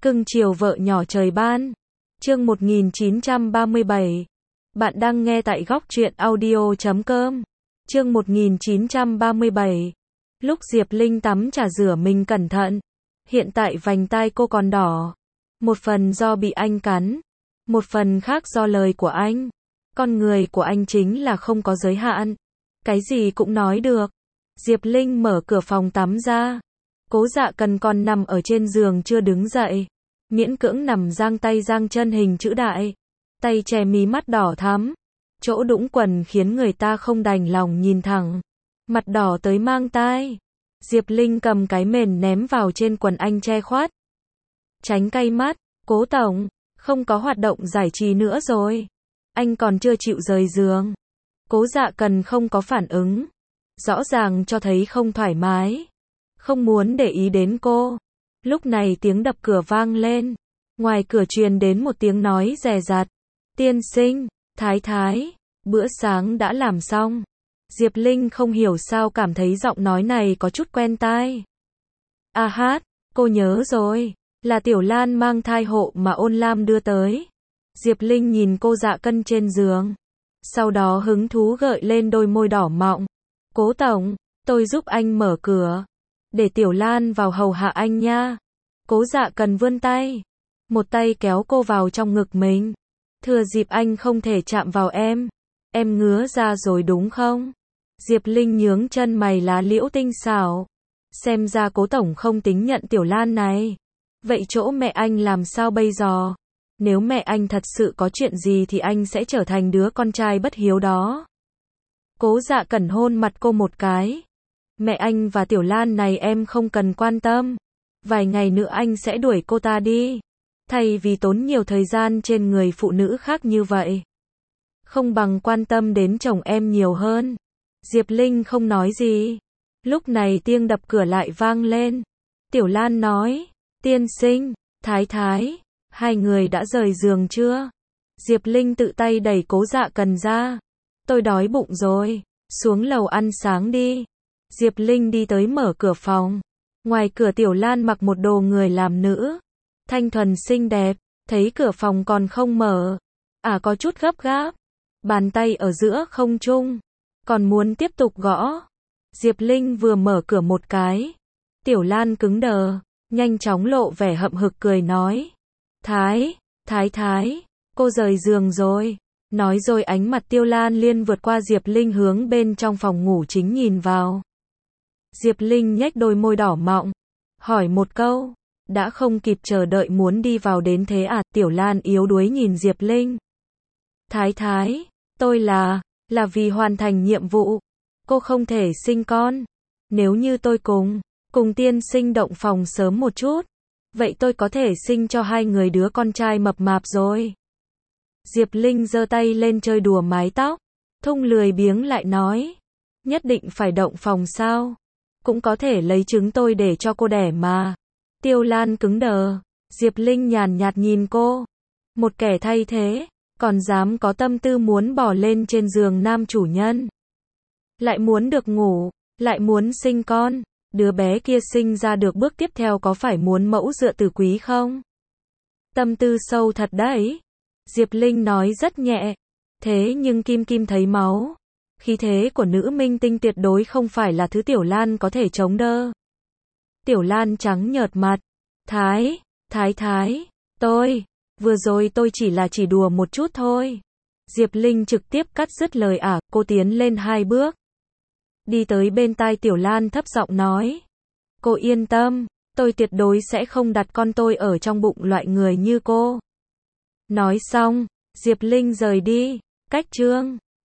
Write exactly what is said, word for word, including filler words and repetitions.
Cưng chiều vợ nhỏ trời ban. Chương một nghìn chín trăm ba mươi bảy. Bạn đang nghe tại góc truyện audio chấm com. Chương một nghìn chín trăm ba mươi bảy. Lúc Diệp Linh tắm trà rửa mình cẩn thận. Hiện tại vành tai cô còn đỏ. Một phần do bị anh cắn. Một phần khác do lời của anh. Con người của anh chính là không có giới hạn. Cái gì cũng nói được. Diệp Linh mở cửa phòng tắm ra. Cố Dạ Cần còn nằm ở trên giường chưa đứng dậy. Miễn cưỡng nằm giang tay giang chân hình chữ đại. Tay che mí mắt đỏ thắm. Chỗ đũng quần khiến người ta không đành lòng nhìn thẳng. Mặt đỏ tới mang tai. Diệp Linh cầm cái mền ném vào trên quần anh che khuất. Tránh cay mắt. Cố tổng, không có hoạt động giải trí nữa rồi. Anh còn chưa chịu rời giường. Cố Dạ Cần không có phản ứng. Rõ ràng cho thấy không thoải mái. Không muốn để ý đến cô. Lúc này tiếng đập cửa vang lên. Ngoài cửa truyền đến một tiếng nói dè dặt. Tiên sinh, thái thái, bữa sáng đã làm xong. Diệp Linh không hiểu sao cảm thấy giọng nói này có chút quen tai. A hát, cô nhớ rồi. Là Tiểu Lan mang thai hộ mà Ôn Lam đưa tới. Diệp Linh nhìn cô Dạ Cân trên giường. Sau đó hứng thú gợi lên đôi môi đỏ mọng. Cố tổng, tôi giúp anh mở cửa. Để Tiểu Lan vào hầu hạ anh nha. Cố Dạ Cần vươn tay. Một tay kéo cô vào trong ngực mình. Thừa dịp anh không thể chạm vào em. Em ngứa ra rồi đúng không? Diệp Linh nhướng chân mày lá liễu tinh xảo. Xem ra cố tổng không tính nhận Tiểu Lan này. Vậy chỗ mẹ anh làm sao bây giờ? Nếu mẹ anh thật sự có chuyện gì thì anh sẽ trở thành đứa con trai bất hiếu đó. Cố Dạ Cẩn hôn mặt cô một cái. Mẹ anh và Tiểu Lan này em không cần quan tâm. Vài ngày nữa anh sẽ đuổi cô ta đi. Thay vì tốn nhiều thời gian trên người phụ nữ khác như vậy. Không bằng quan tâm đến chồng em nhiều hơn. Diệp Linh không nói gì. Lúc này tiếng đập cửa lại vang lên. Tiểu Lan nói. Tiên sinh, thái thái, hai người đã rời giường chưa? Diệp Linh tự tay đẩy Cố Dạ Cần ra. Tôi đói bụng rồi. Xuống lầu ăn sáng đi. Diệp Linh đi tới mở cửa phòng. Ngoài cửa Tiểu Lan mặc một đồ người làm nữ. Thanh thuần xinh đẹp. Thấy cửa phòng còn không mở. À có chút gấp gáp. Bàn tay ở giữa không trung. Còn muốn tiếp tục gõ. Diệp Linh vừa mở cửa một cái. Tiểu Lan cứng đờ. Nhanh chóng lộ vẻ hậm hực cười nói. Thái, thái thái. Cô rời giường rồi. Nói rồi ánh mặt Tiêu Lan Liên vượt qua Diệp Linh hướng bên trong phòng ngủ chính nhìn vào. Diệp Linh nhếch đôi môi đỏ mọng. Hỏi một câu. Đã không kịp chờ đợi muốn đi vào đến thế à? Tiểu Lan yếu đuối nhìn Diệp Linh. Thái thái. Tôi là, là vì hoàn thành nhiệm vụ. Cô không thể sinh con. Nếu như tôi cùng, cùng tiên sinh động phòng sớm một chút. Vậy tôi có thể sinh cho hai người đứa con trai mập mạp rồi. Diệp Linh giơ tay lên chơi đùa mái tóc. Thung lười biếng lại nói. Nhất định phải động phòng sao? Cũng có thể lấy trứng tôi để cho cô đẻ mà. Tiêu Lan cứng đờ. Diệp Linh nhàn nhạt nhìn cô. Một kẻ thay thế. Còn dám có tâm tư muốn bỏ lên trên giường nam chủ nhân. Lại muốn được ngủ. Lại muốn sinh con. Đứa bé kia sinh ra được bước tiếp theo có phải muốn mẫu dựa từ quý không? Tâm tư sâu thật đấy. Diệp Linh nói rất nhẹ. Thế nhưng Kim Kim thấy máu. Khí thế của nữ minh tinh tuyệt đối không phải là thứ Tiểu Lan có thể chống đỡ. Tiểu Lan trắng nhợt mặt. Thái, thái thái, tôi, vừa rồi tôi chỉ là chỉ đùa một chút thôi. Diệp Linh trực tiếp cắt dứt lời ả, cô tiến lên hai bước. Đi tới bên tai Tiểu Lan thấp giọng nói. Cô yên tâm, tôi tuyệt đối sẽ không đặt con tôi ở trong bụng loại người như cô. Nói xong, Diệp Linh rời đi, cách chương.